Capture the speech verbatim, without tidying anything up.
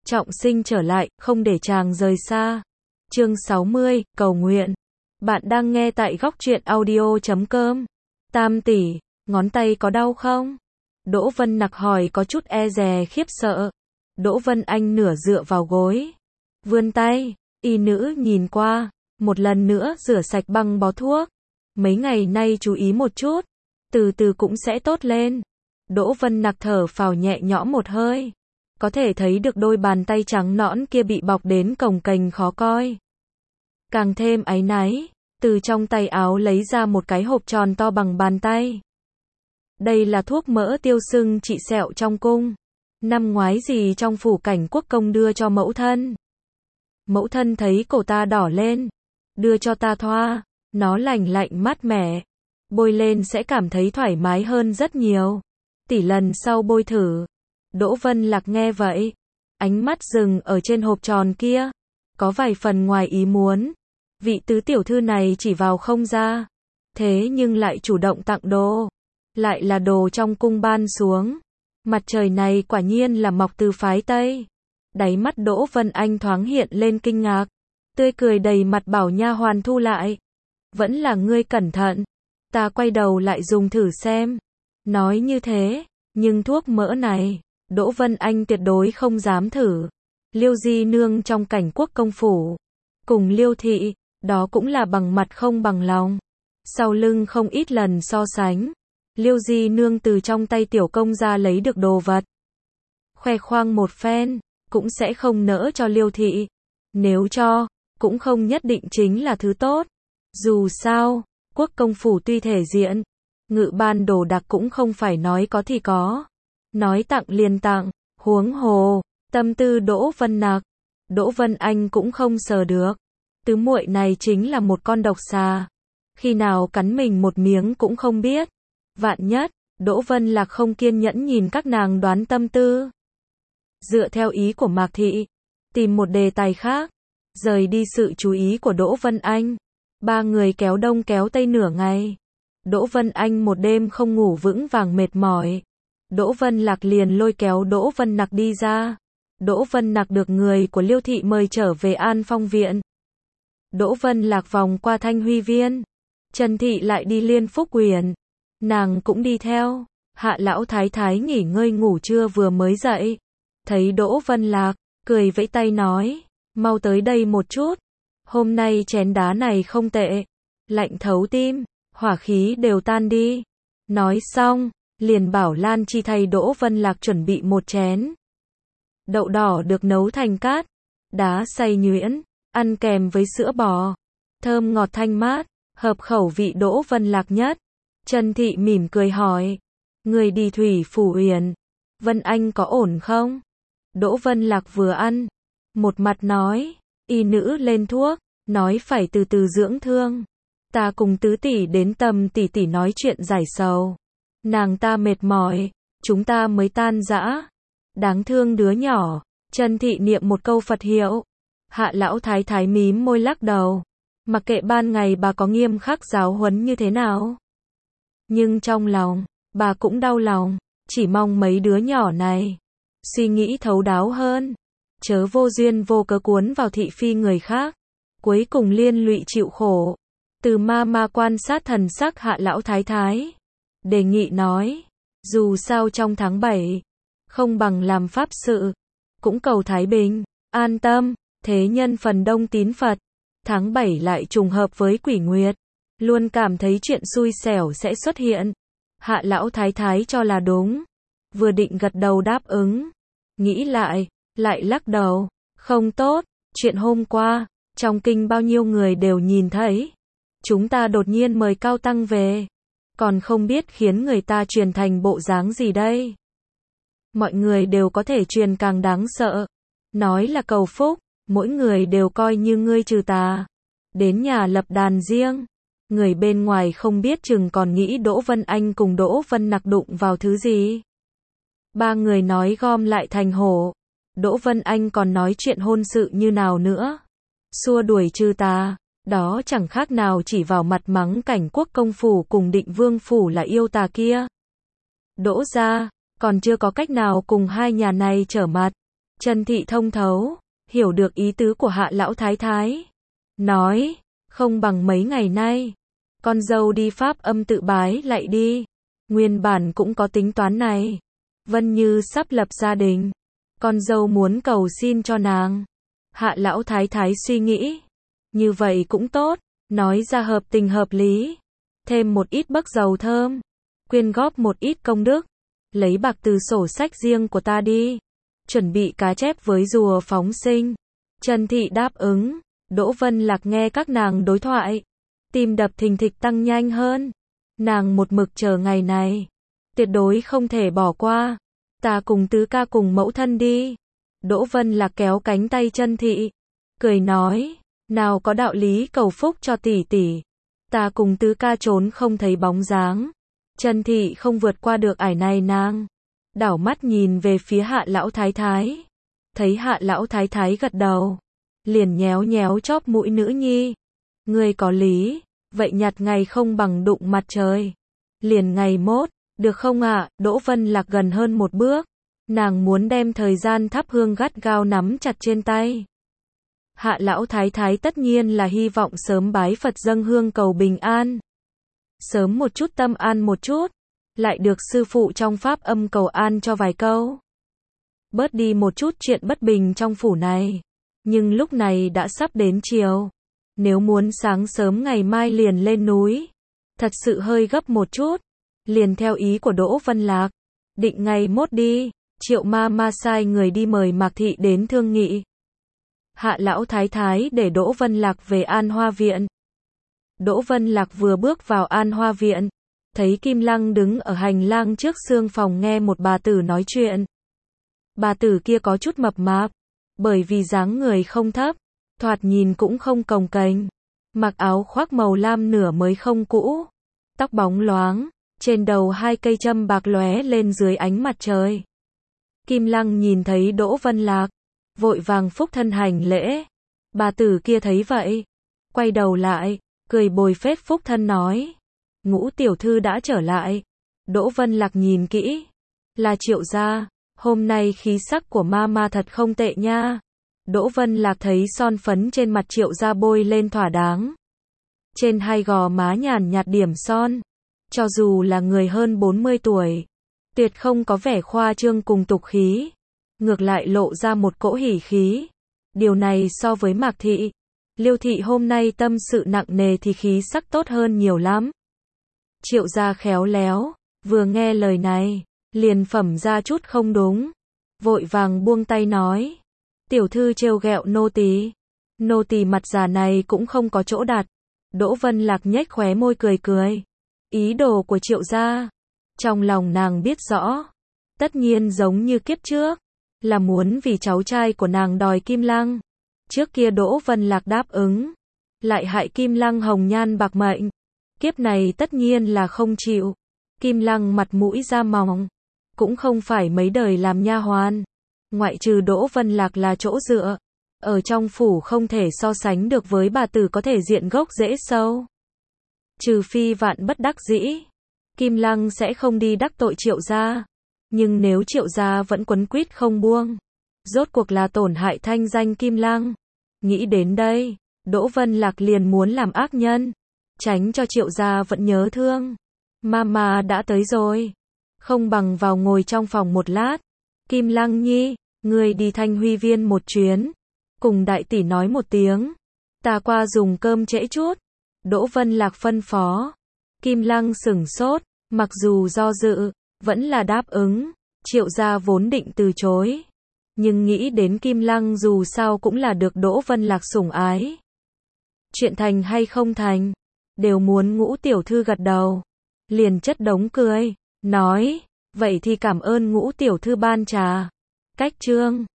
trọng sinh trở lại, không để chàng rời xa. Chương sáu mươi, cầu nguyện. Bạn đang nghe tại góc truyện audio chấm com. Tam tỷ, ngón tay có đau không? Đỗ Vân Nặc hỏi có chút e dè khiếp sợ. Đỗ Vân Anh nửa dựa vào gối, vươn tay, y nữ nhìn qua, một lần nữa rửa sạch băng bó thuốc. Mấy ngày nay chú ý một chút, từ từ cũng sẽ tốt lên. Đỗ Vân Nặc thở phào nhẹ nhõm một hơi. Có thể thấy được đôi bàn tay trắng nõn kia bị bọc đến cồng kềnh khó coi. Càng thêm áy náy, từ trong tay áo lấy ra một cái hộp tròn to bằng bàn tay. Đây là thuốc mỡ tiêu sưng trị sẹo trong cung. Năm ngoái gì trong phủ Cảnh Quốc công đưa cho mẫu thân. Mẫu thân thấy cổ ta đỏ lên, đưa cho ta thoa, nó lành lạnh mát mẻ, bôi lên sẽ cảm thấy thoải mái hơn rất nhiều. Tỷ lần sau bôi thử. Đỗ Vân Lạc nghe vậy, ánh mắt dừng ở trên hộp tròn kia, có vài phần ngoài ý muốn. Vị tứ tiểu thư này chỉ vào không ra, thế nhưng lại chủ động tặng đồ, lại là đồ trong cung ban xuống. Mặt trời này quả nhiên là mọc từ phái Tây. Đáy mắt Đỗ Vân Anh thoáng hiện lên kinh ngạc, tươi cười đầy mặt bảo nha hoàn thu lại. Vẫn là ngươi cẩn thận, ta quay đầu lại dùng thử xem. Nói như thế, nhưng thuốc mỡ này, Đỗ Vân Anh tuyệt đối không dám thử. Liêu Di Nương trong Cảnh Quốc công phủ, cùng Liêu thị, đó cũng là bằng mặt không bằng lòng. Sau lưng không ít lần so sánh, Liêu Di Nương từ trong tay tiểu công gia lấy được đồ vật, khoe khoang một phen, cũng sẽ không nỡ cho Liêu thị. Nếu cho, cũng không nhất định chính là thứ tốt. Dù sao, Quốc công phủ tuy thể diện, ngự ban đồ đặc cũng không phải nói có thì có. Nói tặng liền tặng, huống hồ, tâm tư Đỗ Vân Nặc, Đỗ Vân Anh cũng không sờ được. Tứ muội này chính là một con độc xà, khi nào cắn mình một miếng cũng không biết. Vạn nhất, Đỗ Vân Lạc không kiên nhẫn nhìn các nàng đoán tâm tư. Dựa theo ý của Mạc Thị, tìm một đề tài khác, rời đi sự chú ý của Đỗ Vân Anh. Ba người kéo đông kéo tây nửa ngày. Đỗ Vân Anh một đêm không ngủ vững vàng mệt mỏi. Đỗ Vân Lạc liền lôi kéo Đỗ Vân Nặc đi ra. Đỗ Vân Nặc được người của Liêu thị mời trở về An Phong viện. Đỗ Vân Lạc vòng qua Thanh Huy viên, Trần thị lại đi Liên Phúc Uyển, nàng cũng đi theo. Hạ lão thái thái nghỉ ngơi ngủ trưa vừa mới dậy, thấy Đỗ Vân Lạc, cười vẫy tay nói, mau tới đây một chút. Hôm nay chén đá này không tệ, lạnh thấu tim, hỏa khí đều tan đi. Nói xong, liền bảo Lan Chi thay Đỗ Vân Lạc chuẩn bị một chén. Đậu đỏ được nấu thành cát, đá xay nhuyễn, ăn kèm với sữa bò, thơm ngọt thanh mát, hợp khẩu vị Đỗ Vân Lạc nhất. Trần thị mỉm cười hỏi, người đi Thủy Phủ Uyển, Vân Anh có ổn không? Đỗ Vân Lạc vừa ăn, một mặt nói, y nữ lên thuốc, nói phải từ từ dưỡng thương. Ta cùng tứ tỷ đến Tầm tỷ tỷ nói chuyện giải sầu. Nàng ta mệt mỏi, chúng ta mới tan rã. Đáng thương đứa nhỏ. Trần thị niệm một câu Phật hiệu. Hạ lão thái thái mím môi lắc đầu. Mặc kệ ban ngày bà có nghiêm khắc giáo huấn như thế nào, nhưng trong lòng, bà cũng đau lòng. Chỉ mong mấy đứa nhỏ này suy nghĩ thấu đáo hơn, chớ vô duyên vô cớ cuốn vào thị phi người khác, cuối cùng liên lụy chịu khổ. Từ ma ma quan sát thần sắc Hạ lão thái thái, đề nghị nói, dù sao trong tháng bảy, không bằng làm pháp sự, cũng cầu thái bình, an tâm. Thế nhân phần đông tín Phật, tháng bảy lại trùng hợp với quỷ nguyệt, luôn cảm thấy chuyện xui xẻo sẽ xuất hiện. Hạ lão thái thái cho là đúng, vừa định gật đầu đáp ứng, nghĩ lại, lại lắc đầu, không tốt. Chuyện hôm qua, trong kinh bao nhiêu người đều nhìn thấy, chúng ta đột nhiên mời cao tăng về, còn không biết khiến người ta truyền thành bộ dáng gì đây. Mọi người đều có thể truyền càng đáng sợ, nói là cầu phúc, mỗi người đều coi như ngươi trừ tà, đến nhà lập đàn riêng. Người bên ngoài không biết chừng còn nghĩ Đỗ Vân Anh cùng Đỗ Vân Nặc đụng vào thứ gì. Ba người nói gom lại thành hổ. Đỗ Vân Anh còn nói chuyện hôn sự như nào nữa. Xua đuổi trừ tà, đó chẳng khác nào chỉ vào mặt mắng Cảnh Quốc công phủ cùng Định Vương phủ là yêu tà kia. Đỗ gia, còn chưa có cách nào cùng hai nhà này trở mặt. Trần Thị thông thấu, hiểu được ý tứ của Hạ lão thái thái. Nói, không bằng mấy ngày nay. Con dâu đi Pháp âm tự bái lại đi. Nguyên bản cũng có tính toán này. Vân Như sắp lập gia đình. Con dâu muốn cầu xin cho nàng. Hạ lão thái thái suy nghĩ. Như vậy cũng tốt. Nói ra hợp tình hợp lý. Thêm một ít bấc dầu thơm. Quyên góp một ít công đức. Lấy bạc từ sổ sách riêng của ta đi. Chuẩn bị cá chép với rùa phóng sinh. Trần Thị đáp ứng. Đỗ Vân Lạc nghe các nàng đối thoại. Tim đập thình thịch tăng nhanh hơn. Nàng một mực chờ ngày này. Tuyệt đối không thể bỏ qua. Ta cùng tứ ca cùng mẫu thân đi. Đỗ Vân Lạc kéo cánh tay Trần Thị. Cười nói. Nào có đạo lý cầu phúc cho tỷ tỷ. Ta cùng tứ ca trốn không thấy bóng dáng. Trần Thị không vượt qua được ải này nàng. Đảo mắt nhìn về phía Hạ lão thái thái. Thấy Hạ lão thái thái gật đầu. Liền nhéo nhéo chóp mũi nữ nhi. Ngươi có lý. Vậy nhặt ngày không bằng đụng mặt trời. Liền ngày mốt. Được không ạ? À? Đỗ Vân Lạc gần hơn một bước. Nàng muốn đem thời gian thắp hương gắt gao nắm chặt trên tay. Hạ lão thái thái tất nhiên là hy vọng sớm bái Phật dâng hương cầu bình an. Sớm một chút tâm an một chút. Lại được sư phụ trong pháp âm cầu an cho vài câu. Bớt đi một chút chuyện bất bình trong phủ này. Nhưng lúc này đã sắp đến chiều. Nếu muốn sáng sớm ngày mai liền lên núi. Thật sự hơi gấp một chút. Liền theo ý của Đỗ Vân Lạc. Định ngày mốt đi. Triệu ma ma sai người đi mời Mạc Thị đến thương nghị. Hạ lão thái thái để Đỗ Vân Lạc về An Hoa Viện. Đỗ Vân Lạc vừa bước vào An Hoa Viện. Thấy Kim Lăng đứng ở hành lang trước xương phòng nghe một bà tử nói chuyện. Bà tử kia có chút mập mạp. Bởi vì dáng người không thấp. Thoạt nhìn cũng không cồng kềnh. Mặc áo khoác màu lam nửa mới không cũ. Tóc bóng loáng. Trên đầu hai cây châm bạc lóe lên dưới ánh mặt trời. Kim Lăng nhìn thấy Đỗ Vân Lạc. Vội vàng phúc thân hành lễ. Bà tử kia thấy vậy. Quay đầu lại. Cười bồi phết phúc thân nói. Ngũ tiểu thư đã trở lại. Đỗ Vân Lạc nhìn kỹ. Là Triệu gia. Hôm nay khí sắc của mama thật không tệ nha. Đỗ Vân Lạc thấy son phấn trên mặt Triệu gia bôi lên thỏa đáng. Trên hai gò má nhàn nhạt điểm son. Cho dù là người hơn bốn mươi tuổi. Tuyệt không có vẻ khoa trương cùng tục khí. Ngược lại lộ ra một cỗ hỉ khí. Điều này so với Mạc Thị. Liêu Thị hôm nay tâm sự nặng nề thì khí sắc tốt hơn nhiều lắm. Triệu gia khéo léo. Vừa nghe lời này. Liền phẩm ra chút không đúng. Vội vàng buông tay nói. Tiểu thư trêu ghẹo nô tỳ. Nô tỳ mặt già này cũng không có chỗ đặt. Đỗ Vân Lạc nhếch khóe môi cười cười. Ý đồ của Triệu gia. Trong lòng nàng biết rõ. Tất nhiên giống như kiếp trước. Là muốn vì cháu trai của nàng đòi Kim Lăng. Trước kia Đỗ Vân Lạc đáp ứng. Lại hại Kim Lăng hồng nhan bạc mệnh. Kiếp này tất nhiên là không chịu. Kim Lăng mặt mũi da mỏng. Cũng không phải mấy đời làm nha hoàn. Ngoại trừ Đỗ Vân Lạc là chỗ dựa. Ở trong phủ không thể so sánh được với bà tử có thể diện gốc rễ sâu. Trừ phi vạn bất đắc dĩ. Kim Lăng sẽ không đi đắc tội Triệu gia. Nhưng nếu Triệu gia vẫn quấn quýt không buông. Rốt cuộc là tổn hại thanh danh Kim Lăng. Nghĩ đến đây. Đỗ Vân Lạc liền muốn làm ác nhân. Tránh cho Triệu gia vẫn nhớ thương. Mama đã tới rồi. Không bằng vào ngồi trong phòng một lát. Kim Lăng nhi, ngươi đi Thanh Huy Viên một chuyến. Cùng đại tỷ nói một tiếng. Ta qua dùng cơm trễ chút. Đỗ Vân Lạc phân phó. Kim Lăng sửng sốt. Mặc dù do dự. Vẫn là đáp ứng. Triệu gia vốn định từ chối. Nhưng nghĩ đến Kim Lăng dù sao cũng là được Đỗ Vân Lạc sủng ái. Chuyện thành hay không thành. Đều muốn Ngũ tiểu thư gật đầu. Liền chất đống cười. Nói. Vậy thì cảm ơn Ngũ tiểu thư ban trà. Cách chương